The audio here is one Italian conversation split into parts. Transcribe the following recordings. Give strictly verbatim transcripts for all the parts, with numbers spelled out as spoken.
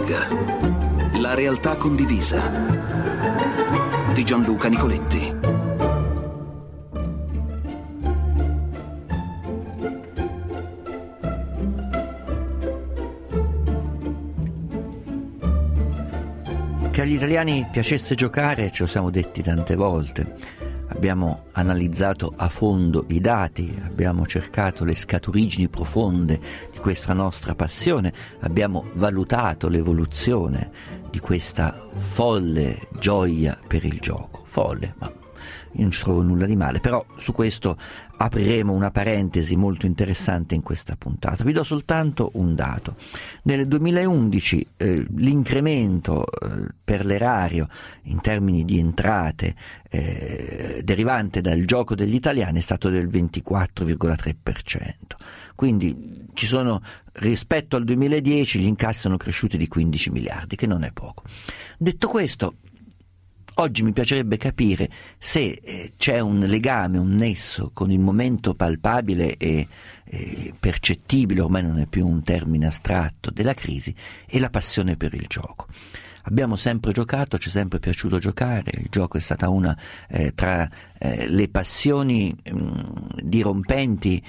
Gag. La realtà condivisa di Gianluca Nicoletti. Che agli italiani piacesse giocare ce lo siamo detti tante volte. Abbiamo analizzato a fondo i dati, abbiamo cercato le scaturigini profonde di questa nostra passione, abbiamo valutato l'evoluzione di questa folle gioia per il gioco. Folle, ma io non ci trovo nulla di male, però su questo apriremo una parentesi molto interessante in questa puntata. Vi do soltanto un dato. Nel duemilaundici eh, l'incremento eh, per l'erario in termini di entrate eh, derivante dal gioco degli italiani è stato del ventiquattro virgola tre per cento. Quindi ci sono, rispetto al duemiladieci, gli incassi sono cresciuti di quindici miliardi, che non è poco. Detto questo, oggi mi piacerebbe capire se eh, c'è un legame, un nesso con il momento palpabile e eh, percettibile, ormai non è più un termine astratto, della crisi e la passione per il gioco. Abbiamo sempre giocato, ci è sempre piaciuto giocare, il gioco è stata una eh, tra eh, le passioni mh, dirompenti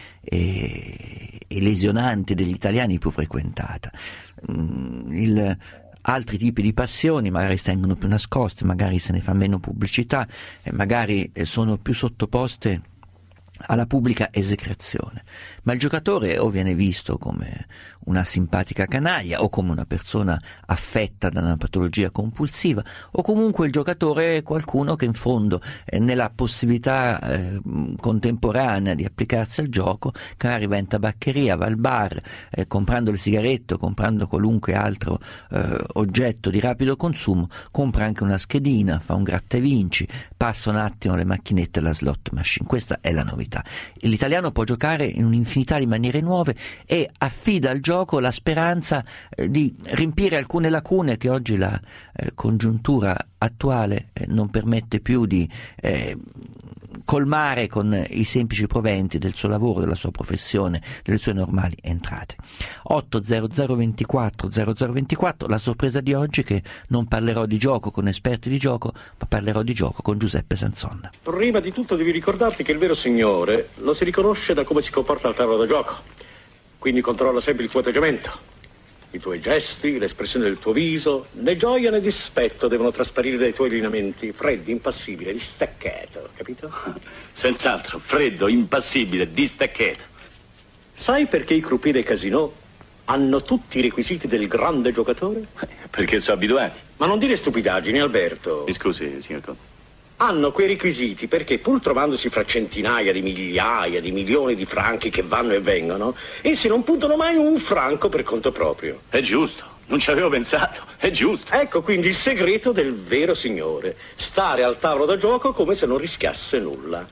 e, e lesionanti degli italiani più frequentata. Mh, il Altri tipi di passioni magari tengono più nascoste, magari se ne fa meno pubblicità e magari sono più sottoposte alla pubblica esecrazione, ma il giocatore o viene visto come una simpatica canaglia o come una persona affetta da una patologia compulsiva, o comunque il giocatore è qualcuno che in fondo eh, nella possibilità eh, contemporanea di applicarsi al gioco, che magari va in tabaccheria, va al bar, eh, comprando le sigarette o comprando qualunque altro eh, oggetto di rapido consumo, compra anche una schedina, fa un gratta e vinci, passa un attimo le macchinette e la slot machine. Questa è la novità. L'italiano può giocare in un'infinità di maniere nuove e affida al gioco la speranza eh, di riempire alcune lacune che oggi la eh, congiuntura attuale eh, non permette più di eh, colmare con i semplici proventi del suo lavoro, della sua professione, delle sue normali entrate. otto zero zero ventiquattro zero zero ventiquattro, la sorpresa di oggi è che non parlerò di gioco con esperti di gioco, ma parlerò di gioco con Giuseppe Sanson. Prima di tutto devi ricordarti che il vero signore lo si riconosce da come si comporta al tavolo da gioco. Quindi controlla sempre il tuo atteggiamento, i tuoi gesti, l'espressione del tuo viso. Né gioia né dispetto devono trasparire dai tuoi lineamenti, freddi, impassibile, distaccato, capito? Senz'altro, freddo, impassibile, distaccato. Sai perché i croupier dei casinò hanno tutti i requisiti del grande giocatore? Perché sono abituati. Ma non dire stupidaggini, Alberto. Mi scusi, signor Conte. Hanno quei requisiti perché, pur trovandosi fra centinaia di migliaia di milioni di franchi che vanno e vengono, essi non puntano mai un franco per conto proprio. È giusto, non ci avevo pensato, è giusto. Ecco quindi il segreto del vero signore: stare al tavolo da gioco come se non rischiasse nulla.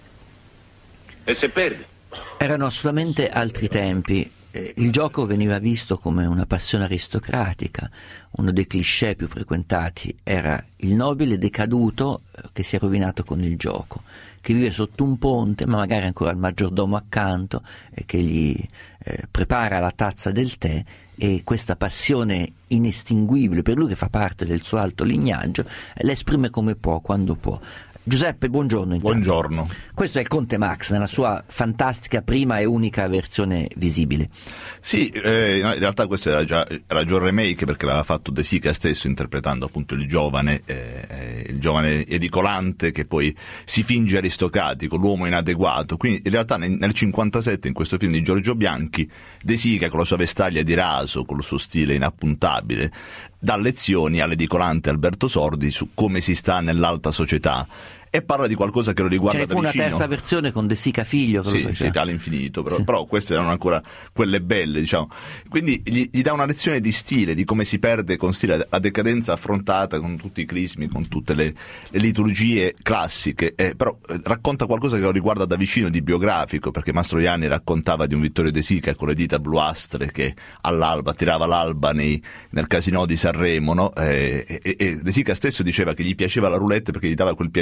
E se perde? Erano assolutamente altri tempi. Il gioco veniva visto come una passione aristocratica. Uno dei cliché più frequentati era il nobile decaduto che si è rovinato con il gioco, che vive sotto un ponte ma magari ancora il maggiordomo accanto e che gli eh, prepara la tazza del tè, e questa passione inestinguibile per lui, che fa parte del suo alto lignaggio, l'esprime come può, quando può. Giuseppe, buongiorno. Intanto. Buongiorno. Questo è il Conte Max nella sua fantastica prima e unica versione visibile. Sì, eh, in realtà questo era già, era già un remake, perché l'aveva fatto De Sica stesso, interpretando appunto il giovane, eh, il giovane edicolante che poi si finge aristocratico, l'uomo inadeguato. Quindi in realtà nel, nel cinquantasette, in questo film di Giorgio Bianchi, De Sica, con la sua vestaglia di raso, con il suo stile inappuntabile, dà lezioni all'edicolante Alberto Sordi su come si sta nell'alta società, e parla di qualcosa che lo riguarda da vicino. Ce ne fu una terza versione con De Sica figlio che sì, lo sì, all'infinito, però, sì. però queste erano ancora quelle belle, diciamo. Quindi gli, gli dà una lezione di stile, di come si perde con stile la decadenza affrontata con tutti i crismi, con tutte le, le liturgie classiche, eh, però eh, racconta qualcosa che lo riguarda da vicino, di biografico, perché Mastroianni raccontava di un Vittorio De Sica con le dita bluastre che all'alba tirava l'alba nei, nel casinò di Sanremo, no? eh, e, e De Sica stesso diceva che gli piaceva la roulette perché gli dava quel piacere secco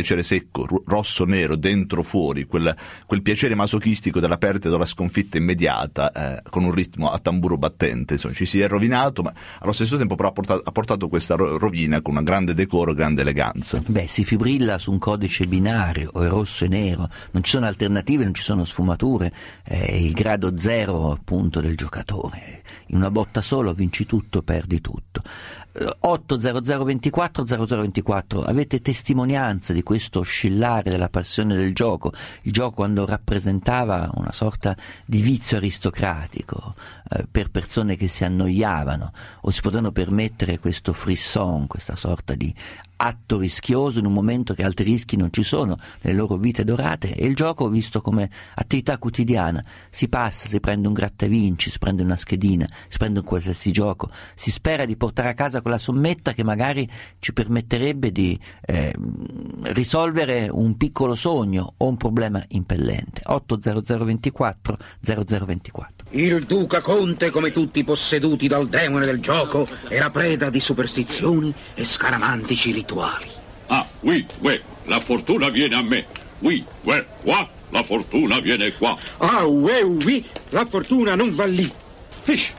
secco, rosso-nero, dentro fuori, quel, quel piacere masochistico della perdita della sconfitta immediata, eh, con un ritmo a tamburo battente. Insomma, ci si è rovinato, ma allo stesso tempo però ha portato, ha portato questa rovina con una grande decoro, grande eleganza. Beh, si fibrilla su un codice binario, o è rosso e nero, non ci sono alternative, non ci sono sfumature, è il grado zero appunto del giocatore. In una botta solo vinci tutto, perdi tutto. otto zero zero ventiquattro zero zero ventiquattro, avete testimonianza di questo oscillare della passione del gioco, il gioco quando rappresentava una sorta di vizio aristocratico eh, per persone che si annoiavano o si potevano permettere questo frisson, questa sorta di atto rischioso in un momento che altri rischi non ci sono nelle loro vite dorate, e il gioco visto come attività quotidiana, si passa, si prende un grattavinci, si prende una schedina, si prende un qualsiasi gioco, si spera di portare a casa quella sommetta che magari ci permetterebbe di eh, risolvere un piccolo sogno o un problema impellente. otto zero zero ventiquattro zero zero ventiquattro. Il duca Conte, come tutti posseduti dal demone del gioco, era preda di superstizioni e scaramantici rituali. Ah, oui, oui, la fortuna viene a me. Oui, oui, qua, la fortuna viene qua. Ah, oui, oui, la fortuna non va lì. Fish.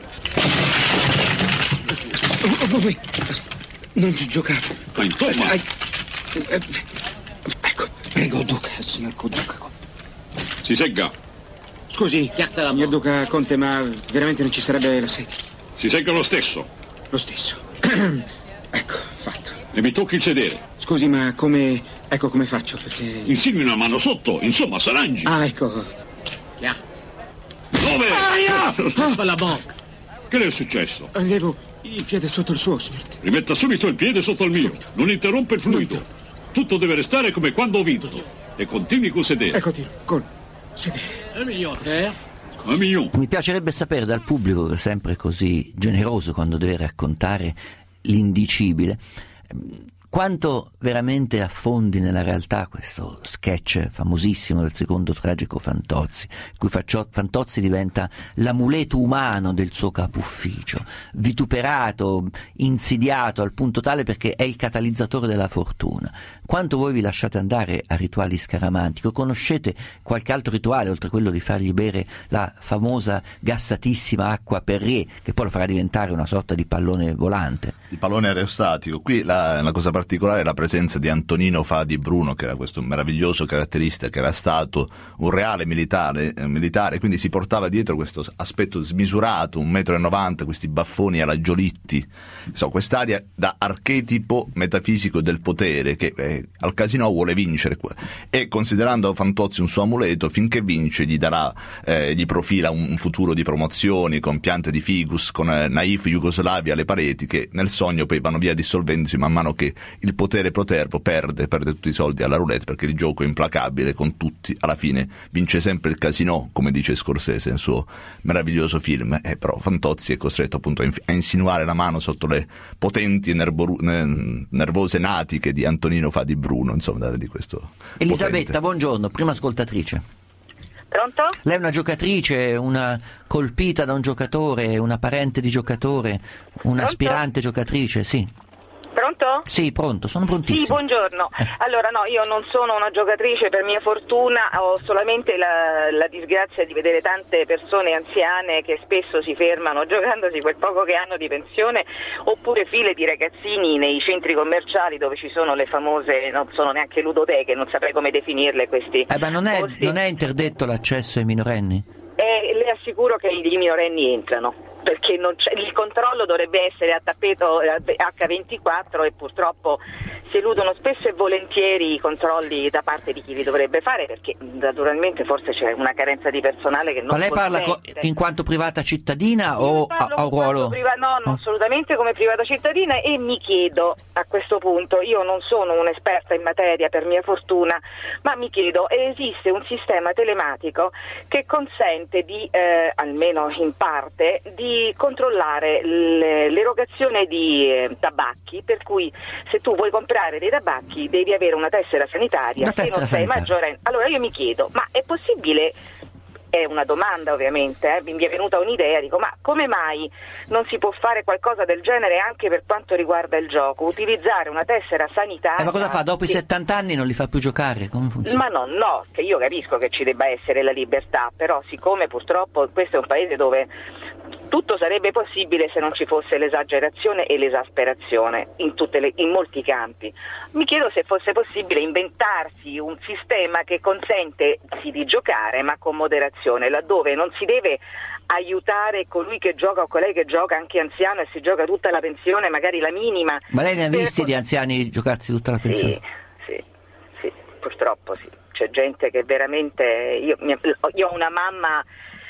Oh, oh, oh, non ci giocavo. Ma insomma... Eh, eh, ecco, prego, duca, signor Duca. Si segga. Scusi, signor Duca Conte, ma veramente non ci sarebbe la sedia? Si segga lo stesso. Lo stesso. Ecco, fatto. E mi tocchi il sedere. Scusi, ma come... ecco come faccio, perché... Insinui una mano sotto, insomma, s'arrangi. Ah, ecco. Dove? Aia! Ah, la banca. Che le è successo? Allevo il piede sotto il suo, signor. Rimetta subito il piede sotto il mio. Subito. Non interrompe il fluido. Non Tutto deve restare come quando ho vinto. E continui col sedere. Ecco, tiro, col sedere. Un milione. Un milione. Mi piacerebbe sapere dal pubblico, che è sempre così generoso quando deve raccontare l'indicibile, quanto veramente affondi nella realtà questo sketch famosissimo del secondo tragico Fantozzi, in cui Fantozzi diventa l'amuleto umano del suo capo ufficio, vituperato, insidiato al punto tale perché è il catalizzatore della fortuna. Quanto voi vi lasciate andare a rituali scaramantici? O conoscete qualche altro rituale oltre quello di fargli bere la famosa gassatissima acqua Perrier, che poi lo farà diventare una sorta di pallone volante? Il pallone aerostatico. Qui la, la cosa particolare è la presenza di Antonino Fadi Bruno, che era questo meraviglioso caratterista, che era stato un reale militare, eh, militare, quindi si portava dietro questo aspetto smisurato, un metro e novanta, questi baffoni alla Giolitti, so, quest'aria da archetipo metafisico del potere che eh, al casino vuole vincere, e considerando Fantozzi un suo amuleto, finché vince gli darà, eh, gli profila un, un futuro di promozioni con piante di ficus, con eh, naif Jugoslavia alle pareti, che nel sogno poi vanno via dissolvendosi man mano che il potere protervo perde, perde tutti i soldi alla roulette, perché il gioco è implacabile con tutti, alla fine vince sempre il casino, come dice Scorsese nel suo meraviglioso film, eh, però Fantozzi è costretto appunto a, inf- a insinuare la mano sotto le potenti e nervo- ne- nervose natiche di Antonino Fadi Bruno, insomma, di questo Elisabetta, potente. buongiorno, prima ascoltatrice. Pronto? Lei è una giocatrice, una colpita da un giocatore, una parente di giocatore, un'aspirante giocatrice, sì. Pronto? Sì, pronto, sono prontissimo. Sì, buongiorno. Eh. Allora no, io non sono una giocatrice, per mia fortuna, ho solamente la, la disgrazia di vedere tante persone anziane che spesso si fermano giocandosi quel poco che hanno di pensione, oppure file di ragazzini nei centri commerciali dove ci sono le famose, non sono neanche ludoteche, non saprei come definirle questi. Eh, ma non è, posti. non è interdetto l'accesso ai minorenni? Eh, le assicuro che i minorenni entrano, perché non c'è, il controllo dovrebbe essere a tappeto acca ventiquattro e purtroppo si eludono spesso e volentieri i controlli da parte di chi li dovrebbe fare, perché naturalmente forse c'è una carenza di personale che non Ma lei consente. parla co- in quanto privata cittadina o ha un ruolo? Priva- no, no, assolutamente come privata cittadina, e mi chiedo a questo punto, io non sono un'esperta in materia per mia fortuna, ma mi chiedo, esiste un sistema telematico che consente di, eh, almeno in parte, di controllare l'erogazione di eh, tabacchi, per cui se tu vuoi comprare dei tabacchi devi avere una tessera sanitaria, Una se tessera non sei sanitaria. maggiorenne. Allora io mi chiedo, ma è possibile è una domanda ovviamente, eh, mi è venuta un'idea, dico ma come mai non si può fare qualcosa del genere anche per quanto riguarda il gioco, utilizzare una tessera sanitaria. Eh, ma cosa fa? Dopo che... i settanta anni non li fa più giocare? Come funziona? Ma no, no, che io capisco che ci debba essere la libertà, però siccome purtroppo questo è un paese dove tutto sarebbe possibile se non ci fosse l'esagerazione e l'esasperazione in, tutte le, in molti campi. Mi chiedo se fosse possibile inventarsi un sistema che consente sì di giocare ma con moderazione, laddove non si deve aiutare colui che gioca o colei che gioca, anche anziano, e si gioca tutta la pensione, magari la minima. Ma lei ne ha visti per... di anziani giocarsi tutta la pensione? Sì, sì, sì, purtroppo sì. C'è gente che veramente... Io, io ho una mamma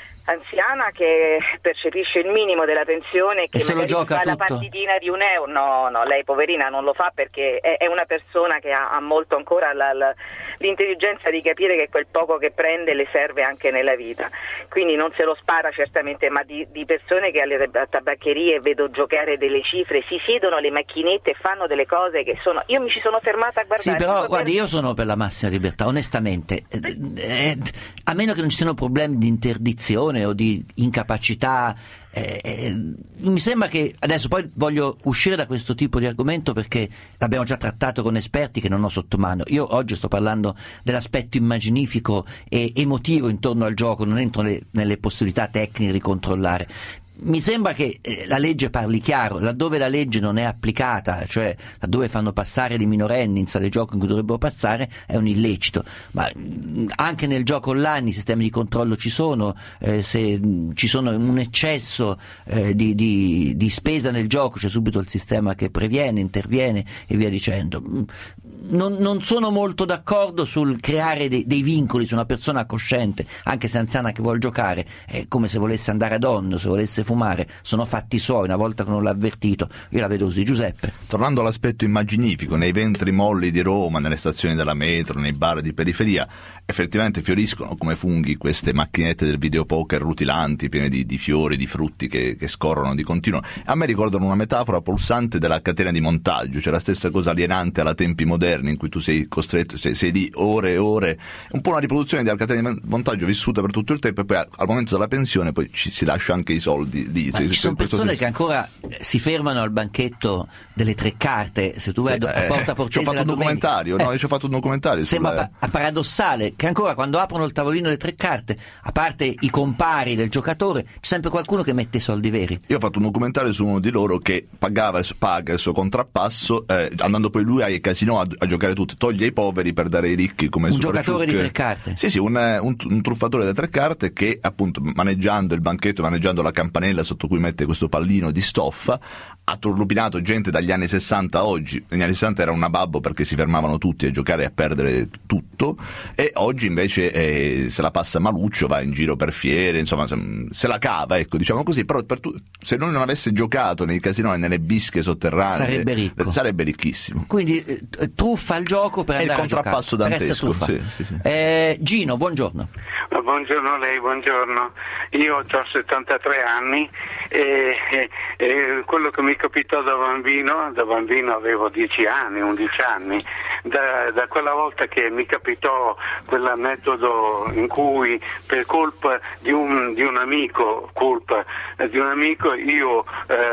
anziana che percepisce il minimo della pensione, che e se lo gioca fa tutto? La partitina di un euro. No, no, lei poverina non lo fa perché è, è una persona che ha, ha molto ancora la, la, l'intelligenza di capire che quel poco che prende le serve anche nella vita, quindi non se lo spara certamente, ma di, di persone che alle tabaccherie vedo giocare delle cifre, si siedono alle macchinette e fanno delle cose che sono... Io mi ci sono fermata a guardare. Sì, però guardi, io sono per la massima libertà, onestamente, eh, eh, a meno che non ci siano problemi di interdizione o di incapacità. Eh, eh, mi sembra che adesso poi voglio uscire da questo tipo di argomento perché l'abbiamo già trattato con esperti che non ho sotto mano. Io oggi sto parlando dell'aspetto immaginifico e emotivo intorno al gioco, non entro nelle, nelle possibilità tecniche di controllare. Mi sembra che eh, la legge parli chiaro, laddove la legge non è applicata, cioè laddove fanno passare dei minorenni in sale gioco in cui dovrebbero passare, è un illecito. Ma mh, anche nel gioco online i sistemi di controllo ci sono, eh, se mh, ci sono un eccesso eh, di, di, di spesa nel gioco c'è subito il sistema che previene, interviene e via dicendo. Non, non sono molto d'accordo sul creare dei, dei vincoli su una persona cosciente, anche se anziana, che vuol giocare, è come se volesse andare a donno, se volesse fumare, sono fatti suoi, una volta che non l'ha avvertito. Io la vedo così. Giuseppe? Tornando all'aspetto immaginifico, nei ventri molli di Roma, nelle stazioni della metro, nei bar di periferia, effettivamente fioriscono come funghi queste macchinette del videopoker rutilanti, piene di, di fiori, di frutti che, che scorrono di continuo. A me ricordano una metafora pulsante della catena di montaggio, c'è la stessa cosa alienante alla tempi moderni in cui tu sei costretto, sei, sei lì ore e ore, un po' una riproduzione della catena di montaggio vissuta per tutto il tempo, e poi al momento della pensione poi ci si lascia anche i soldi lì. Ma ci sono persone che ancora si fermano al banchetto delle tre carte, se tu vai sì, a Porta Portese, ci ho fatto un documentario, eh, no, io ci ho fatto un documentario sembra sulla... pa- paradossale che ancora quando aprono il tavolino delle tre carte, a parte i compari del giocatore, c'è sempre qualcuno che mette i soldi veri. Io ho fatto un documentario su uno di loro che pagava paga il suo contrappasso, eh, andando poi lui ai casinò a, a giocare tutti, toglie ai poveri per dare ai ricchi, come un Super giocatore Ciuc. di tre carte. Sì, sì, un, un, un truffatore delle tre carte che appunto maneggiando il banchetto, maneggiando la campanella sotto cui mette questo pallino di stoffa, ha turlupinato gente dagli anni sessanta a oggi. Negli anni sessanta era una babbo perché si fermavano tutti a giocare e a perdere tutto, e oggi invece eh, se la passa maluccio, va in giro per fiere, insomma se la cava, ecco, diciamo così. Però per tu, se lui non avesse giocato nei casinò e nelle bische sotterranee sarebbe ricco, sarebbe ricchissimo. Quindi eh, truffa il gioco per è andare il contrappasso a giocare, dantesco. Sì, sì, sì. Eh, Gino, buongiorno. Buongiorno a lei, buongiorno. Io ho settantatré anni e, e, e quello che mi capitò da bambino, da bambino avevo dieci anni, undici anni, da, da quella volta che mi capitò quel metodo in cui per colpa di un, di un amico, colpa di un amico io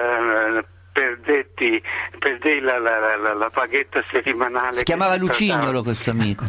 eh, perdetti, perdei la, la, la, la paghetta settimanale. Si chiamava Lucignolo questo amico.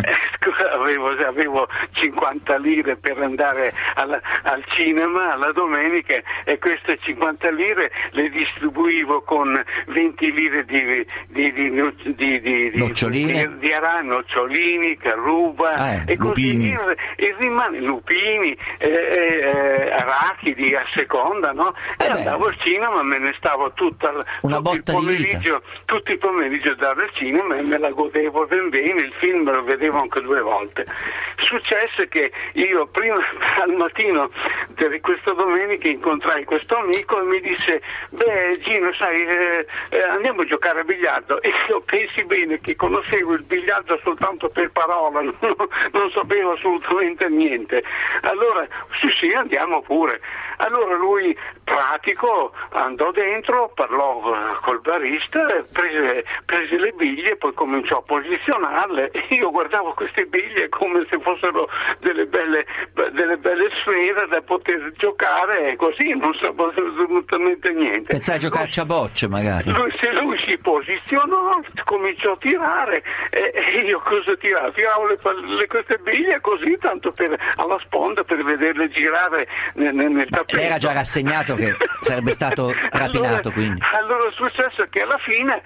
Avevo, avevo cinquanta lire per andare alla, al cinema alla domenica, e queste cinquanta lire le distribuivo con venti lire di, di, di, di, di, di noccioline, di, di arano, nocciolini, carruba, ah, eh, e così via, e rimane lupini, eh, eh, arachidi a seconda, no? E eh andavo al cinema, me ne stavo tutta una tutto il pomeriggio, tutto il pomeriggio andavo al cinema e me la godevo ben bene, il film me lo vedevo anche due volte. Successe che io prima al mattino di questa domenica incontrai questo amico e mi disse: beh Gino, sai, eh, eh, andiamo a giocare a biliardo. E io pensi bene che conoscevo il biliardo soltanto per parola, non, non sapevo assolutamente niente. Allora sì sì, andiamo pure. pure. Allora lui, pratico, andò dentro, parlò col barista, prese, prese le biglie, poi cominciò a posizionarle. Io guardavo queste biglie come se fossero delle belle, delle belle sfere da poter giocare, e così non sapevo assolutamente niente. Pensai a giocarci a bocce magari. Lui, se lui si posizionò, cominciò a tirare, e, e io cosa tiravo? Tiravo le, le, queste biglie così, tanto per, alla sponda, per vederle girare nel, nel tappeto. Lei era già rassegnato che sarebbe stato rapinato, allora, quindi. Allora è successo che alla fine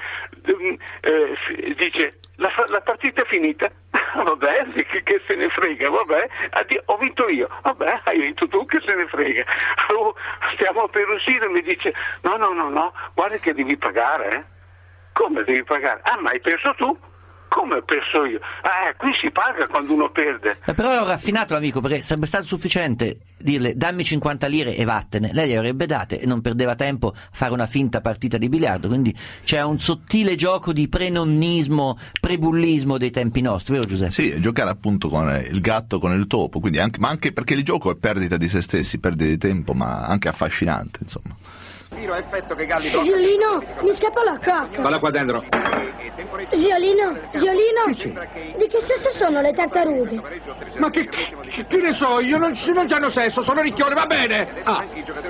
eh, dice la, la partita è finita. Vabbè, che, che se ne frega, vabbè, addio, ho vinto io, vabbè, hai vinto tu, che se ne frega. Allora, stiamo per uscire, mi dice no no no no, guarda che devi pagare, eh? Come devi pagare? Ah, ma hai perso tu? Come ho perso io? Ah, qui si paga quando uno perde. Eh, però ero raffinato l'amico, perché sarebbe stato sufficiente dirle dammi cinquanta lire e vattene, lei le avrebbe date e non perdeva tempo a fare una finta partita di biliardo, quindi c'è un sottile gioco di prenonnismo, prebullismo dei tempi nostri, vero Giuseppe? Sì, giocare appunto con il gatto, con il topo, quindi anche, ma anche perché il gioco è perdita di se stessi, perdita di tempo, ma anche affascinante, insomma. Effetto che Galli Ziolino, mi scappa la cacca. Valla qua dentro. Ziolino, Ziolino, di che sesso sono le tartarughe? Ma che, che, che ne so, io non, non c'hanno sesso, sono ricchione, va bene. Ah.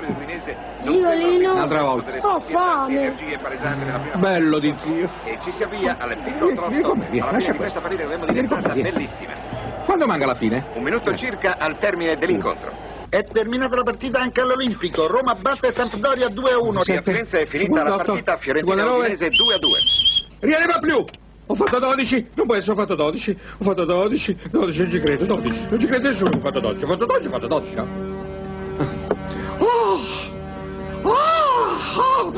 Ziolino, un'altra volta. Ho fame. Bello di Dio. E ci si avvia alle piccole trotto. Alla fine di questa partita abbiamo diventata bellissima. Quando manca la fine? Un minuto circa al termine dell'incontro. È terminata la partita anche all'Olimpico. Roma batte Sampdoria due a uno. A Firenze è finita cinquantotto, la partita. Fiorentina Udinese due a due. Rianima più! Ho fatto dodici, non può essere, ho fatto dodici, ho fatto dodici, dodici, non ci credo, dodici, non ci crede nessuno, ho fatto dodici, ho fatto dodici, ho fatto dodici, no? Oh! Oh!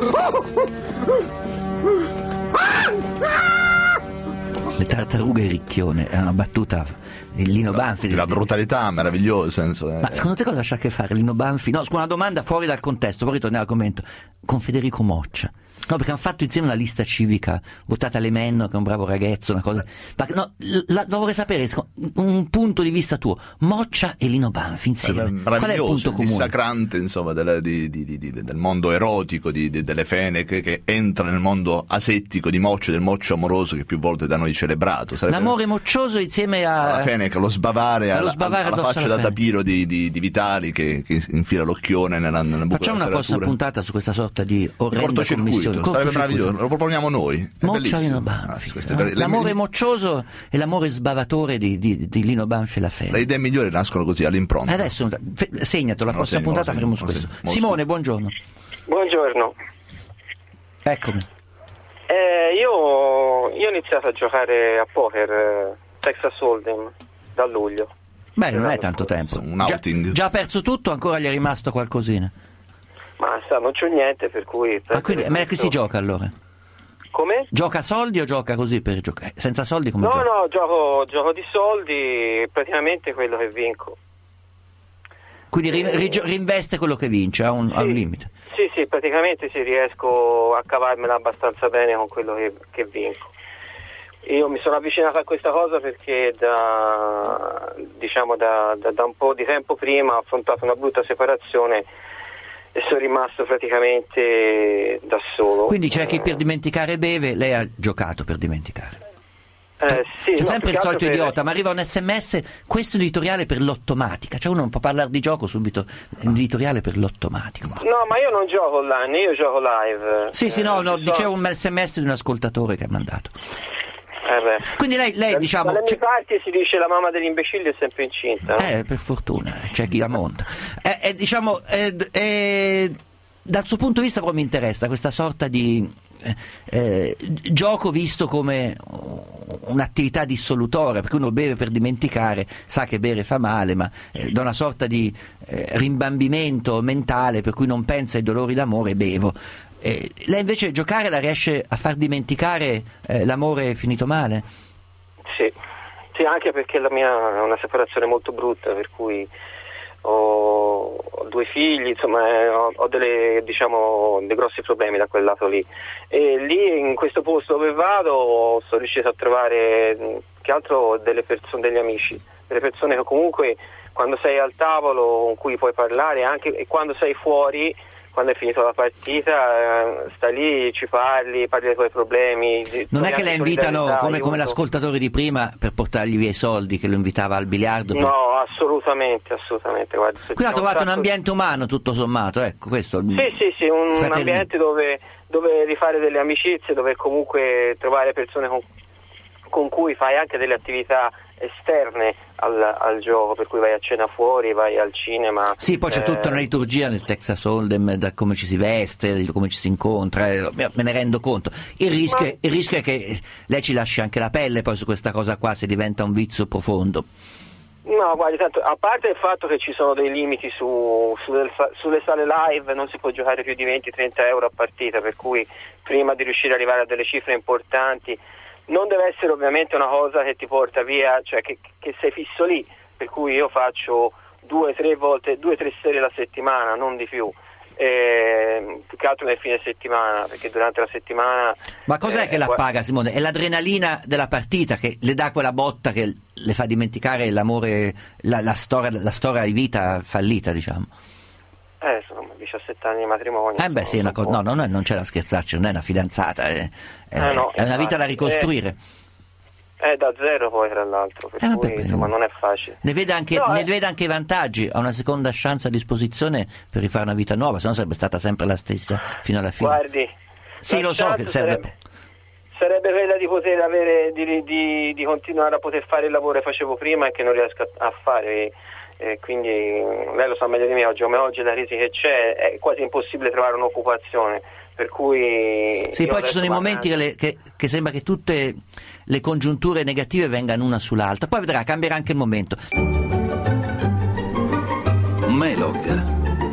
Le tartarughe ricchione, è una battuta di Lino Banfi. La brutalità meravigliosa. Insomma. Ma secondo te cosa c'ha a che fare Lino Banfi? No, una domanda fuori dal contesto, poi ritorniamo al commento. Con Federico Moccia. No, perché hanno fatto insieme una lista civica votata alle Menno, che è un bravo ragazzo, una cosa. Ma, no, la, lo vorrei sapere, un punto di vista tuo. Moccia e Lino Banfi insieme. Qual è il punto comune? Dissacrante, insomma, del, di, di, di, del mondo erotico di, di, delle Fenech, che entra nel mondo asettico di Moccia, del Moccio amoroso che più volte da noi celebrato. Sarebbe l'amore moccioso insieme a. La Fenech, lo sbavare, allo alla, sbavare alla faccia da tapiro di, di, di Vitali che, che infila l'occhione nella, nella buca. Facciamo una prossima puntata su questa sorta di orrenda commissione. Sarebbe meraviglioso, lo proponiamo noi. È Moccia Lino Banfi. Ah, no? L'amore le... moccioso e l'amore sbavatore di, di, di Lino Banfi e la Fenech. Le idee migliori nascono così, all'impronta. Adesso segnatelo, la prossima puntata segno, faremo su questo. Segno, Simone, buongiorno. Buongiorno. Eccomi. Eh, io, io ho iniziato a giocare a poker, eh, Texas Hold'em, da luglio. Beh, non è tanto tempo. Un outing. Già, già perso tutto, ancora gli è rimasto qualcosina? Ma sa, non c'ho niente, per cui... Ma quindi, ma che si gioca allora? Come? Gioca soldi o gioca così per giocare? Senza soldi come no, gioca? No, no, gioco, gioco di soldi, praticamente quello che vinco. Quindi ri, ri, rinveste quello che vince, ha un, sì, ha un limite? Sì, sì, praticamente sì, riesco a cavarmela abbastanza bene con quello che, che vinco. Io mi sono avvicinato a questa cosa perché da, diciamo da, da, da un po' di tempo prima ho affrontato una brutta separazione e sono rimasto praticamente da solo. Quindi c'è chi per dimenticare beve, lei ha giocato per dimenticare. Eh, sì, c'è no, sempre il solito per... idiota, ma arriva un sms, questo editoriale per l'ottomatica, cioè uno non può parlare di gioco subito, un editoriale per l'ottomatico. No, ma io non gioco online, io gioco live. Sì, sì, no, no, dicevo un sms di un ascoltatore che ha mandato. Eh Quindi lei, lei da, diciamo... Dalle mie parti si dice la mamma degli imbecilli è sempre incinta. Eh, per fortuna, c'è chi la monta. Eh, eh, diciamo, eh, eh, dal suo punto di vista proprio mi interessa questa sorta di eh, eh, gioco visto come un'attività dissolutoria, perché uno beve per dimenticare, sa che bere fa male, ma eh, da una sorta di eh, rimbambimento mentale per cui non pensa ai dolori d'amore e bevo. Eh, lei invece giocare la riesce a far dimenticare eh, l'amore finito male? Sì. Sì, anche perché la mia è una separazione molto brutta, per cui ho, ho due figli, insomma eh, ho, ho delle, diciamo, dei grossi problemi da quel lato lì. E lì in questo posto dove vado sono riuscito a trovare che altro delle persone, degli amici, delle persone che comunque quando sei al tavolo con cui puoi parlare, anche e quando sei fuori, quando è finita la partita, eh, stai lì, ci parli, parli dei tuoi problemi. Non è che la invitano come, come l'ascoltatore di prima per portargli via i soldi, che lo invitava al biliardo? Per... No, assolutamente, assolutamente. Guarda, qui ha trovato un, un ambiente umano, tutto sommato, ecco, questo. Sì, sì, sì, un, un ambiente dove, dove rifare delle amicizie, dove comunque trovare persone con, con cui fai anche delle attività esterne al, al gioco, per cui vai a cena fuori, vai al cinema. Sì, poi c'è eh... tutta una liturgia nel Texas Hold'em, da come ci si veste, come ci si incontra, eh, me ne rendo conto. Il rischio, Ma... il rischio è che lei ci lasci anche la pelle poi su questa cosa qua, se diventa un vizio profondo. No, guardi, tanto, a parte il fatto che ci sono dei limiti su, su del, sulle sale live, non si può giocare più di venti trenta euro a partita, per cui prima di riuscire ad arrivare a delle cifre importanti non deve essere ovviamente una cosa che ti porta via, cioè che, che sei fisso lì, per cui io faccio due tre volte, due tre serie la settimana, non di più, eh, più che altro nel fine settimana, perché durante la settimana... Ma cos'è eh, che la guarda... paga, Simone? È l'adrenalina della partita che le dà quella botta che le fa dimenticare l'amore, la, la, storia, la storia di vita fallita, diciamo? Eh, insomma, diciassette anni di matrimonio. Eh beh sì, una co- no, no, no, non c'è da scherzarci, non è una fidanzata, è, è, eh no, è una vita da ricostruire. È, è da zero poi, tra l'altro, per eh, cui beh, insomma non è facile. Ne vede anche, no, ne eh. vede anche i vantaggi, ha una seconda chance a disposizione per rifare una vita nuova, se no sarebbe stata sempre la stessa fino alla fine. Guardi, sì, lo so che serve... Sarebbe, sarebbe quella di poter avere, di, di, di continuare a poter fare il lavoro che facevo prima e che non riesco a, a fare. Eh, quindi lei lo sa meglio di me, oggi come oggi la crisi che c'è è quasi impossibile trovare un'occupazione, per cui sì, poi ci sono i momenti che, le, che, che sembra che tutte le congiunture negative vengano una sull'altra, poi vedrà, cambierà anche il momento. Melog,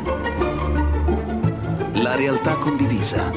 la realtà condivisa.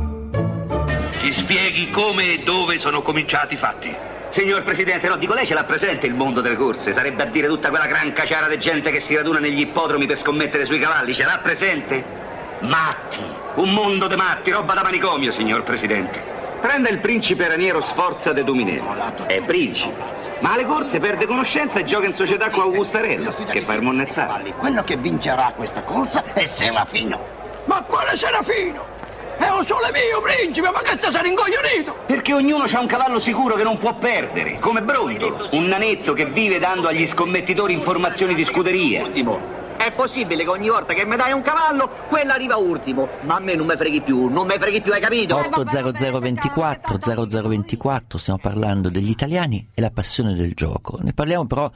Ci spieghi come e dove sono cominciati i fatti? Signor Presidente, no, dico, lei ce l'ha presente il mondo delle corse? Sarebbe a dire tutta quella gran caciara di gente che si raduna negli ippodromi per scommettere sui cavalli, ce l'ha presente? Matti, un mondo di matti, roba da manicomio, signor Presidente. Prenda il principe Raniero Sforza de Dominello, è principe, ma alle corse perde conoscenza e gioca in società con Augustarello, che fa il monnezzale. Quello che vincerà questa corsa è Serafino. Ma quale Serafino? È un sole mio, principe, ma che ti sei rincoglionito? Perché ognuno ha un cavallo sicuro che non può perdere, come Bronto, un nanetto che vive dando agli scommettitori informazioni di scuderia. Ultimo. È possibile che ogni volta che mi dai un cavallo, quello arriva ultimo, ma a me non mi freghi più, non mi freghi più, hai capito? otto zero zero ventiquattro zero zero ventiquattro, stiamo parlando degli italiani e la passione del gioco. Ne parliamo però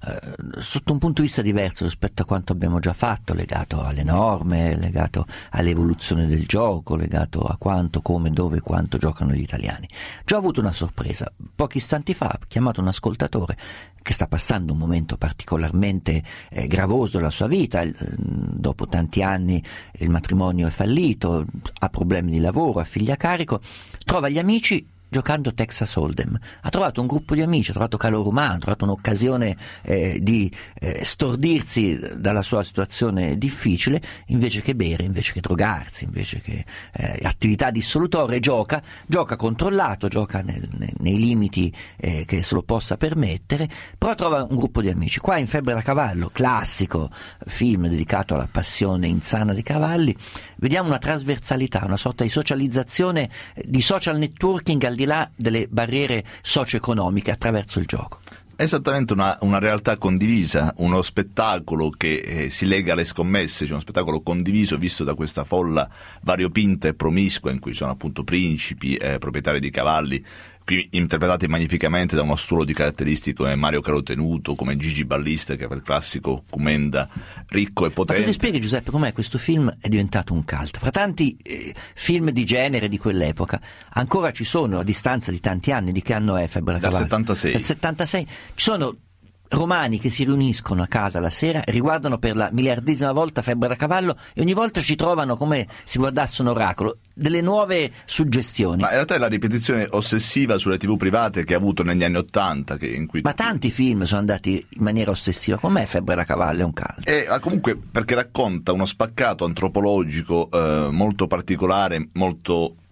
eh, sotto un punto di vista diverso rispetto a quanto abbiamo già fatto, legato alle norme, legato all'evoluzione del gioco, legato a quanto, come, dove, quanto giocano gli italiani. Già ho avuto una sorpresa, pochi istanti fa ho chiamato un ascoltatore che sta passando un momento particolarmente eh, gravoso della sua vita, eh, dopo tanti anni il matrimonio è fallito, ha problemi di lavoro, ha figli a carico, trova gli amici giocando Texas Hold'em, ha trovato un gruppo di amici, ha trovato calore umano, ha trovato un'occasione eh, di eh, stordirsi dalla sua situazione difficile, invece che bere, invece che drogarsi, invece che eh, attività dissolutorie, gioca, gioca controllato, gioca nel, nei, nei limiti eh, che se lo possa permettere, però trova un gruppo di amici. Qua in Febbre da cavallo, classico film dedicato alla passione insana dei cavalli, vediamo una trasversalità, una sorta di socializzazione, di social networking al di là delle barriere socio-economiche attraverso il gioco. È esattamente una, una realtà condivisa, uno spettacolo che eh, si lega alle scommesse, cioè uno spettacolo condiviso visto da questa folla variopinta e promiscua in cui sono appunto principi, eh, proprietari di cavalli, qui interpretati magnificamente da uno stuolo di caratteristiche come Mario Carotenuto, come Gigi Ballista, che aveva il classico Comenda ricco e potente. Ma tu ti spieghi, Giuseppe, com'è questo film è diventato un cult? Fra tanti eh, film di genere di quell'epoca, ancora ci sono, a distanza di tanti anni, di che anno è Febbre da cavallo? Del settantasei. Del settantasei. Ci sono romani che si riuniscono a casa la sera, riguardano per la miliardesima volta Febbre da cavallo e ogni volta ci trovano, come se guardasse un oracolo, delle nuove suggestioni. Ma in realtà è la ripetizione ossessiva sulle tivù private che ha avuto negli anni Ottanta, che in cui... Ma tanti film sono andati in maniera ossessiva. Com'è Febbre da cavallo? È un caldo. E comunque perché racconta uno spaccato antropologico eh, molto particolare, molto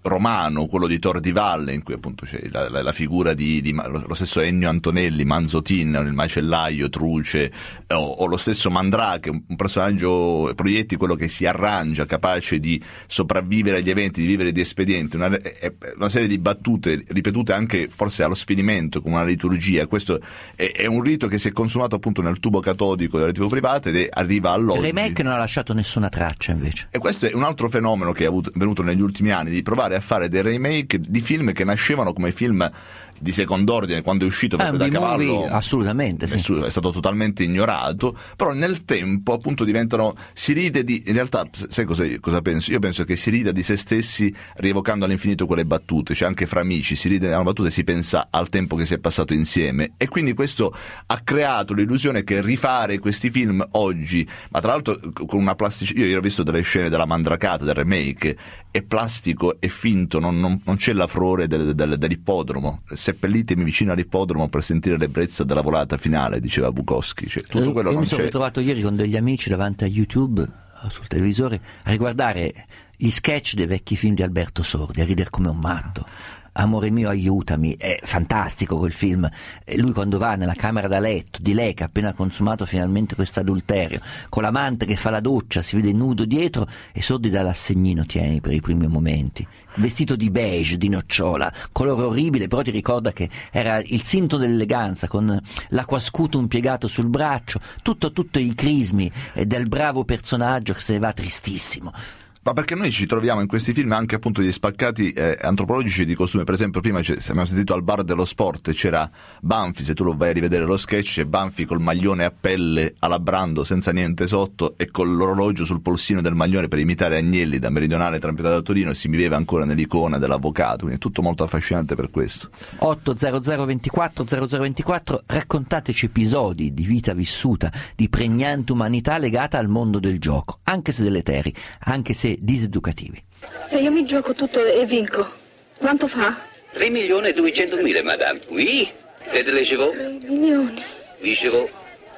romano, quello di Tor di Valle, in cui appunto c'è la, la, la figura di, di lo stesso Ennio Antonelli, Manzotin, il macellaio, Truce, o, o lo stesso Mandrake, un personaggio Proietti, quello che si arrangia, capace di sopravvivere agli eventi, di vivere di espedienti, una, una serie di battute ripetute anche forse allo sfinimento come una liturgia. Questo è, è un rito che si è consumato appunto nel tubo catodico della tivù privata ed è, arriva all'oggi. Il remake non ha lasciato nessuna traccia invece. E questo è un altro fenomeno che è avuto, venuto negli ultimi anni, di provare a fare dei remake di film che nascevano come film di second'ordine quando è uscito proprio eh, da Cavallo. Movie, assolutamente sì. È stato totalmente ignorato, però nel tempo appunto diventano, si ride di, in realtà sai cosa, cosa penso? Io penso che si rida di se stessi rievocando all'infinito quelle battute, cioè anche fra amici si ride della battuta e si pensa al tempo che si è passato insieme, e quindi questo ha creato l'illusione che rifare questi film oggi, ma tra l'altro con una plasticità, io ho visto delle scene della Mandracata, del remake, è plastico, è finto, non, non, non c'è la frore del, del, dell'ippodromo. Seppellitemi vicino all'ippodromo per sentire l'ebbrezza della volata finale, diceva Bukowski. Cioè, tutto quello Io non mi sono c'è. ritrovato ieri con degli amici davanti a YouTube, sul televisore, a riguardare gli sketch dei vecchi film di Alberto Sordi, a ridere come un matto. Amore mio aiutami, è fantastico quel film. Lui quando va nella camera da letto di lei che ha appena consumato finalmente questo adulterio, con l'amante che fa la doccia, si vede nudo dietro e Sordi dà l'assegnino, tieni per i primi momenti, vestito di beige, di nocciola, colore orribile, però ti ricorda che era il sinto dell'eleganza, con l'acquascutum piegato sul braccio, tutto, tutto i crismi del bravo personaggio che se ne va tristissimo. Ma perché noi ci troviamo in questi film anche appunto gli spaccati eh, antropologici di costume. Per esempio prima abbiamo sentito Al bar dello sport, c'era Banfi, se tu lo vai a rivedere lo sketch, c'è Banfi col maglione a pelle alla Brando senza niente sotto e con l'orologio sul polsino del maglione per imitare Agnelli da Meridionale Trampiata da Torino, e si viveva ancora nell'icona dell'avvocato, quindi è tutto molto affascinante per questo. otto zero zero ventiquattro zero zero ventiquattro, raccontateci episodi di vita vissuta, di pregnante umanità legata al mondo del gioco, anche se deleteri, anche se diseducativi. Se io mi gioco tutto e vinco, quanto fa? tre milioni e duecentomila, madame. Oui, c'est de les chevaux? tre milioni. huit chevaux.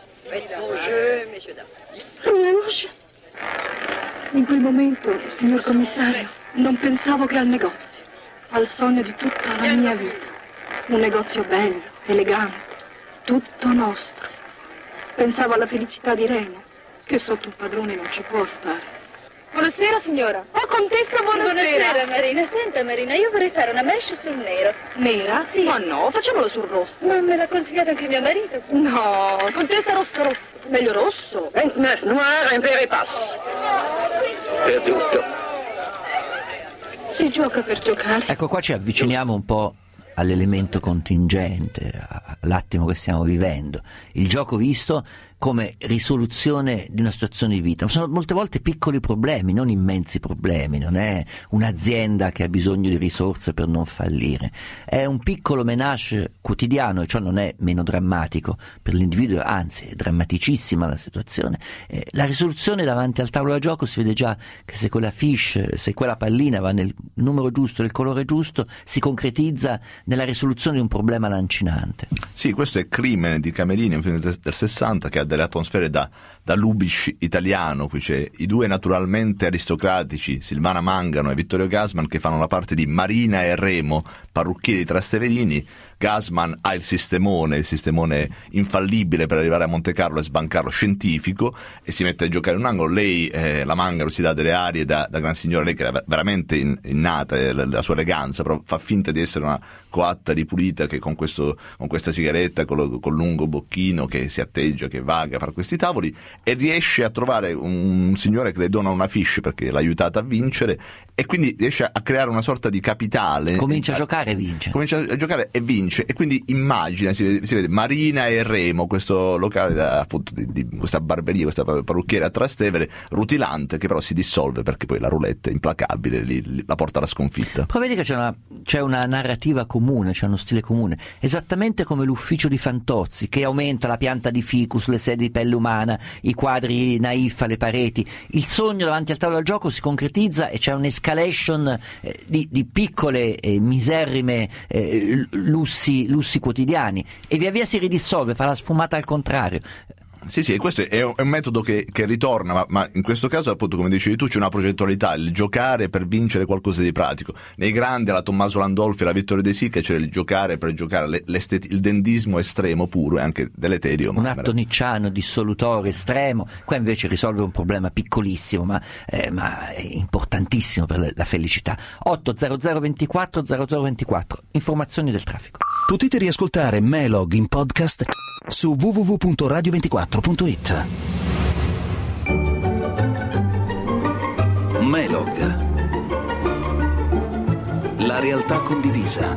Rouge. In quel momento, signor commissario, non pensavo che al negozio, al sogno di tutta la mia vita. Un negozio bello, elegante, tutto nostro. Pensavo alla felicità di Remo, che sotto un padrone non ci può stare. Buonasera signora. Oh, contessa, buonasera. Buonasera Marina. Senta Marina, io vorrei fare una mesh sul nero. Nera? Sì. Ma no, facciamolo sul rosso. Ma me l'ha consigliato anche mio marito. No, contessa rosso rosso. Meglio rosso. ventinove noir, un per pass. Per tutto. Si gioca per giocare. Ecco, qua ci avviciniamo un po' all'elemento contingente, all'attimo che stiamo vivendo. Il gioco visto come risoluzione di una situazione di vita. Sono molte volte piccoli problemi, non immensi problemi, non è un'azienda che ha bisogno di risorse per non fallire, è un piccolo menage quotidiano, e ciò non è meno drammatico per l'individuo, anzi è drammaticissima la situazione. Eh, la risoluzione davanti al tavolo da gioco si vede già che se quella fiche, se quella pallina va nel numero giusto, nel colore giusto, si concretizza nella risoluzione di un problema lancinante. Sì, questo è Crimine di Camerini, un film del sessanta che ha delle atmosfere da, da Lubitsch italiano. Qui c'è i due naturalmente aristocratici, Silvana Mangano e Vittorio Gassman, che fanno la parte di Marina e Remo, parrucchieri trasteverini. Gassman ha il sistemone, il sistemone infallibile per arrivare a Monte Carlo e sbancarlo, scientifico, e si mette a giocare in un angolo. Lei, eh, la Mangano, si dà delle arie da, da gran signora, lei che era veramente in, innata, eh, la, la sua eleganza, però fa finta di essere una coatta ripulita che con, questo, con questa sigaretta, con, lo, con lungo bocchino, che si atteggia, che vaga, fa questi tavoli, e riesce a trovare un, un signore che le dona una fiche perché l'ha aiutata a vincere, e quindi riesce a creare una sorta di capitale. Comincia a giocare e vince. Comincia a giocare e vince, e quindi immagina, si vede, si vede Marina e Remo, questo locale appunto di, di questa barberia, questa parrucchiera a Trastevere, rutilante, che però si dissolve perché poi la roulette implacabile li, li, la porta alla sconfitta. Poi vedi che c'è una, c'è una narrativa comune, c'è uno stile comune, esattamente come l'ufficio di Fantozzi, che aumenta la pianta di ficus, le sedie di pelle umana, i quadri naif alle pareti. Il sogno davanti al tavolo da gioco si concretizza e c'è un'escalation eh, di, di piccole e eh, miserrime eh, lussi, lussi quotidiani, e via via si ridissolve, fa la sfumata al contrario. Sì, sì, questo è un, è un metodo che, che ritorna, ma, ma in questo caso, appunto, come dicevi tu, c'è una progettualità, il giocare per vincere qualcosa di pratico. Nei grandi, alla Tommaso Landolfi, alla Vittorio De Sica, c'era il giocare per giocare, il dendismo estremo puro e anche deleterio. Un atto nicciano, dissolutorio, estremo. Qua invece risolve un problema piccolissimo, ma, eh, ma è importantissimo per la felicità. otto zero zero ventiquattro zero zero ventiquattro, informazioni del traffico. Potete riascoltare Melog in podcast su w w w punto radio ventiquattro punto it. Melog, la realtà condivisa.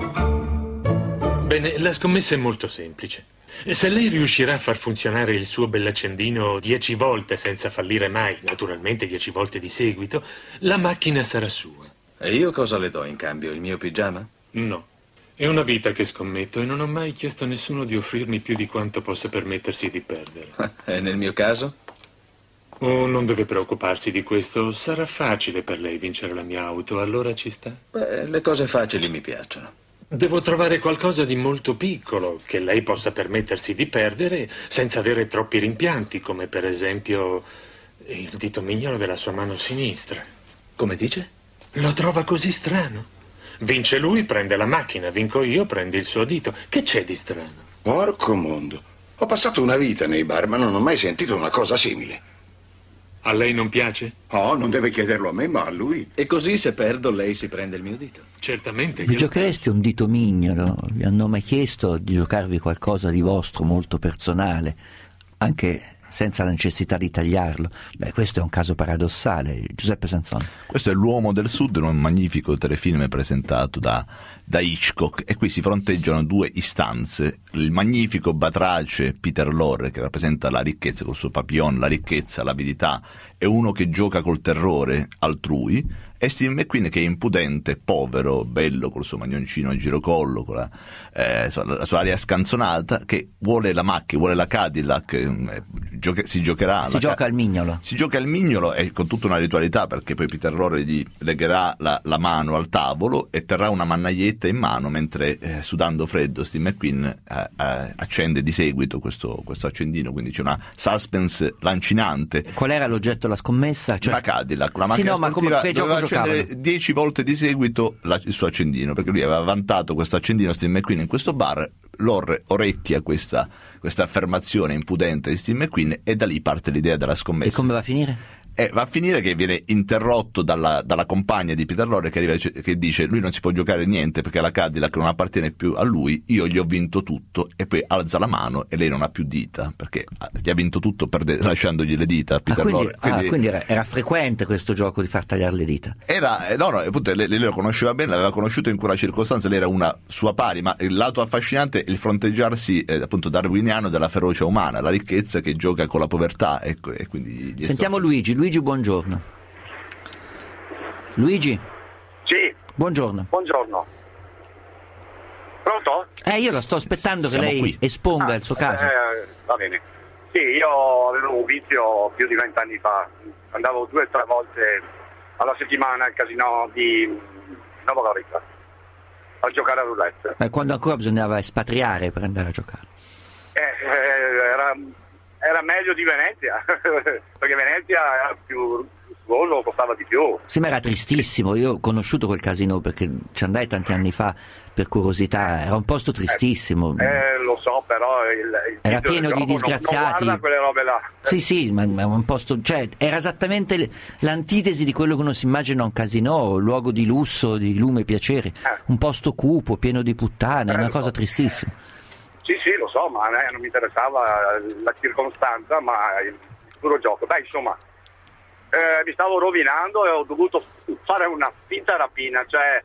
Bene, la scommessa è molto semplice. Se lei riuscirà a far funzionare il suo bell'accendino dieci volte senza fallire mai, naturalmente dieci volte di seguito, la macchina sarà sua. E io cosa le do in cambio? Il mio pigiama? No. È una vita che scommetto e non ho mai chiesto a nessuno di offrirmi più di quanto possa permettersi di perdere. E nel mio caso? Oh, non deve preoccuparsi di questo. Sarà facile per lei vincere la mia auto, allora ci sta? Beh, le cose facili mi piacciono. Devo trovare qualcosa di molto piccolo che lei possa permettersi di perdere senza avere troppi rimpianti, come per esempio il dito mignolo della sua mano sinistra. Come dice? Lo trova così strano? Vince lui, prende la macchina, vinco io, prende il suo dito. Che c'è di strano? Porco mondo. Ho passato una vita nei bar, ma non ho mai sentito una cosa simile. A lei non piace? Oh, non deve chiederlo a me, ma a lui. E così se perdo lei si prende il mio dito? Certamente. Vi giochereste un dito mignolo? Vi hanno mai chiesto di giocarvi qualcosa di vostro, molto personale, anche senza la necessità di tagliarlo? Beh, questo è un caso paradossale. Giuseppe Sansone. Questo è L'uomo del Sud, un magnifico telefilm presentato da, da Hitchcock, e qui si fronteggiano due istanze: il magnifico batrace Peter Lorre, che rappresenta la ricchezza col suo papillon, la ricchezza, l'avidità, e uno che gioca col terrore altrui, e Steve McQueen che è impudente, povero, bello, col suo magnoncino a girocollo, con la, eh, la sua aria scanzonata, che vuole la macchina, vuole la Cadillac, eh, gioche, si giocherà. Si gioca ca- al mignolo. Si gioca al mignolo, e con tutta una ritualità, perché poi Peter Lorre gli legherà la, la mano al tavolo e terrà una mannaglietta in mano mentre, eh, sudando freddo, Steve McQueen eh, eh, accende di seguito questo, questo accendino, quindi c'è una suspense lancinante. Qual era l'oggetto della scommessa? Cioè... Una Cadillac, una sì, macchina no, ma sportiva, come, che doveva gioco accendere dieci volte di seguito la, il suo accendino, perché lui aveva vantato questo accendino Steve McQueen in questo bar. Lorre orecchia questa, questa affermazione impudente di Steve McQueen, e da lì parte l'idea della scommessa. E come va a finire? Eh, va a finire che viene interrotto dalla, dalla compagna di Peter Lorre, che, arriva, che dice: lui non si può giocare niente perché la Cadillac non appartiene più a lui, io gli ho vinto tutto, e poi alza la mano e lei non ha più dita perché gli ha vinto tutto perde, lasciandogli le dita a Peter ah, quindi, Lorre. Quindi, ah, quindi era, era frequente questo gioco di far tagliare le dita? Era, no, no, appunto, lei, lei lo conosceva bene, l'aveva conosciuto in quella circostanza, lei era una sua pari, ma il lato affascinante è il fronteggiarsi, eh, appunto, darwiniano della ferocia umana, la ricchezza che gioca con la povertà, e, e quindi gli sentiamo Luigi. Luigi, buongiorno. Luigi? Sì. Buongiorno. Buongiorno. Pronto? Eh, io lo sto aspettando che Siamo lei qui. esponga ah, il suo caso. Eh, va bene. Sì, io avevo un vizio più di vent'anni fa. Andavo due o tre volte alla settimana al casino di Nova Gorica a giocare a roulette. Eh, quando ancora bisognava espatriare per andare a giocare. Eh, eh, era, era meglio di Venezia, perché Venezia era più... Quello costava di più. Sì, ma era tristissimo. Io ho conosciuto quel casino perché ci andai tanti anni fa per curiosità. Era un posto tristissimo. Eh, eh lo so, però il, il era pieno di disgraziati. Non, non quelle robe là. Sì, sì, ma, ma un posto, cioè, era esattamente l'antitesi di quello che uno si immagina un casino, un luogo di lusso, di lume e piacere. Eh. Un posto cupo, pieno di puttane, eh, una cosa so. tristissima. Sì, sì, lo so, ma a me non mi interessava la circostanza, ma il puro gioco. Beh, insomma. Eh, mi stavo rovinando e ho dovuto fare una finta rapina, cioè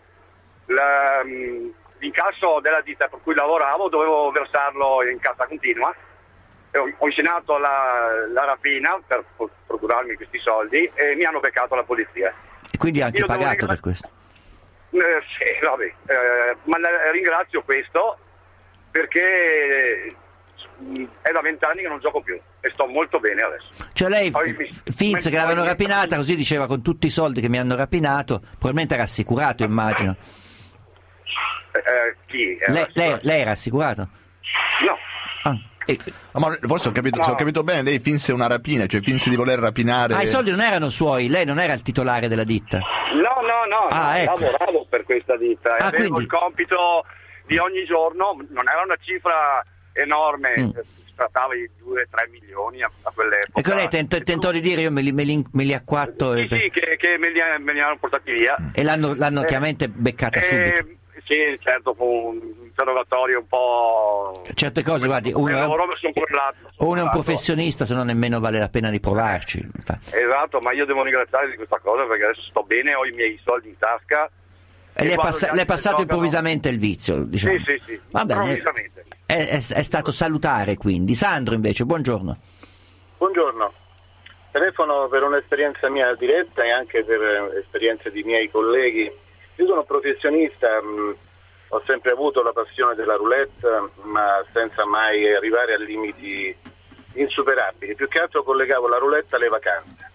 l'incasso della ditta per cui lavoravo dovevo versarlo in cassa continua, e ho, ho inscenato la, la rapina per procurarmi questi soldi e mi hanno beccato la polizia. E quindi ha anche Io pagato ringra- per questo? Eh, sì, vabbè, eh, ma ringrazio questo perché è da vent'anni che non gioco più e sto molto bene adesso. Cioè lei finse che l'avevano rapinata, così diceva: con tutti i soldi che mi hanno rapinato, probabilmente era assicurato, immagino. Eh, chi? Era lei, lei, lei era assicurato? No. Ah. E... Ma forse ho capito, no. se ho capito bene, lei finse una rapina, cioè finse di voler rapinare... Ah, i soldi non erano suoi, lei non era il titolare della ditta? No, no, no, ah, no ecco. lavoravo per questa ditta e ah, avevo quindi... il compito di ogni giorno, non era una cifra enorme, mm. si trattava di due tre milioni a, a quell'epoca. Ecco, lei tentò, tentò di dire io me li, me li, me li acquatto... Sì, e... sì, che, che me, li, me li hanno portati via. E l'hanno, l'hanno eh, chiaramente beccata eh, subito? Sì, certo, fu un interrogatorio un po'... Certe cose, guardi, uno, è, uno è un professionista, se no nemmeno vale la pena di provarci. Esatto, ma io devo ringraziare di questa cosa perché adesso sto bene, ho i miei soldi in tasca. E le è, pass- le è passato giocano... improvvisamente il vizio, diciamo. Sì, sì, sì, va bene. improvvisamente. È, è, è stato salutare, quindi. Sandro, invece, buongiorno. Buongiorno. Telefono per un'esperienza mia diretta e anche per esperienze di miei colleghi. Io sono professionista, mh, ho sempre avuto la passione della roulette, ma senza mai arrivare a limiti insuperabili. Più che altro collegavo la roulette alle vacanze.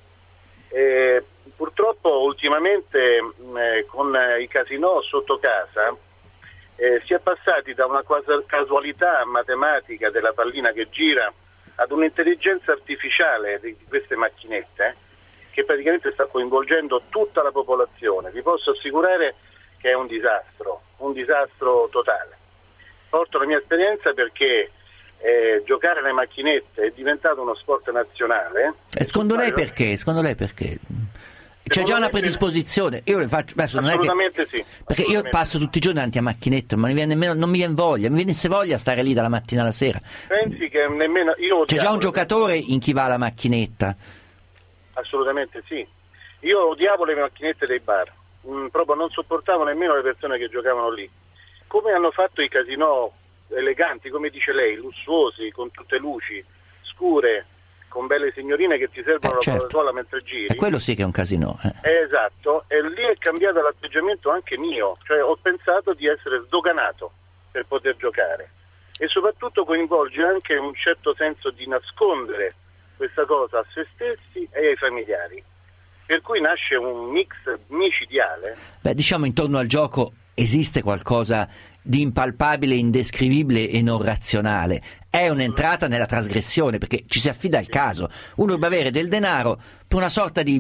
E purtroppo ultimamente eh, con i casinò sotto casa eh, si è passati da una casualità matematica della pallina che gira ad un'intelligenza artificiale di queste macchinette che praticamente sta coinvolgendo tutta la popolazione. Vi posso assicurare che è un disastro, un disastro totale. Porto la mia esperienza perché eh, giocare alle macchinette è diventato uno sport nazionale. E secondo lei perché? Secondo lei perché? C'è già una predisposizione, io le faccio adesso non è che, sì, perché io passo tutti i giorni davanti a macchinette, ma non mi viene nemmeno, non mi viene voglia, mi venisse voglia stare lì dalla mattina alla sera. Pensi che nemmeno io c'è già un giocatore in chi va alla macchinetta? Assolutamente sì. Io odiavo le macchinette dei bar, mm, proprio non sopportavo nemmeno le persone che giocavano lì. Come hanno fatto i casinò eleganti, come dice lei, lussuosi, con tutte luci scure, con belle signorine che ti servono eh, certo. la Coca-Cola mentre giri. E quello sì che è un casino. Eh. Eh, esatto, e lì è cambiato l'atteggiamento anche mio, cioè ho pensato di essere sdoganato per poter giocare e soprattutto coinvolge anche un certo senso di nascondere questa cosa a se stessi e ai familiari, per cui nasce un mix micidiale. Beh, diciamo intorno al gioco esiste qualcosa di impalpabile, indescrivibile e non razionale. È un'entrata nella trasgressione perché ci si affida al caso. Uno dovrebbe avere del denaro per una sorta di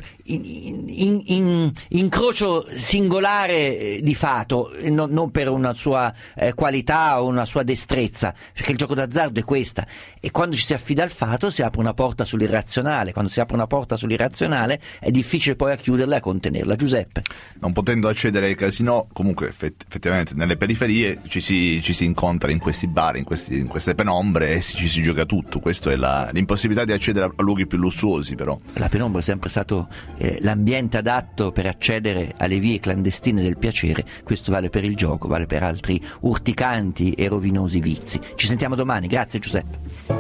in, in, in, incrocio singolare di fato, non, non per una sua eh, qualità o una sua destrezza, perché il gioco d'azzardo è questa. E quando ci si affida al fato si apre una porta sull'irrazionale. Quando si apre una porta sull'irrazionale è difficile poi a chiuderla e a contenerla. Giuseppe? Non potendo accedere ai casinò, comunque effettivamente nelle periferie ci si, ci si incontra in questi bar, in, questi, in queste penombre e ci si gioca tutto. Questa è la, l'impossibilità di accedere a luoghi più lussuosi, però. La penombra è sempre stato eh, l'ambiente adatto per accedere alle vie clandestine del piacere. Questo vale per il gioco, vale per altri urticanti e rovinosi vizi. Ci sentiamo domani, grazie Giuseppe.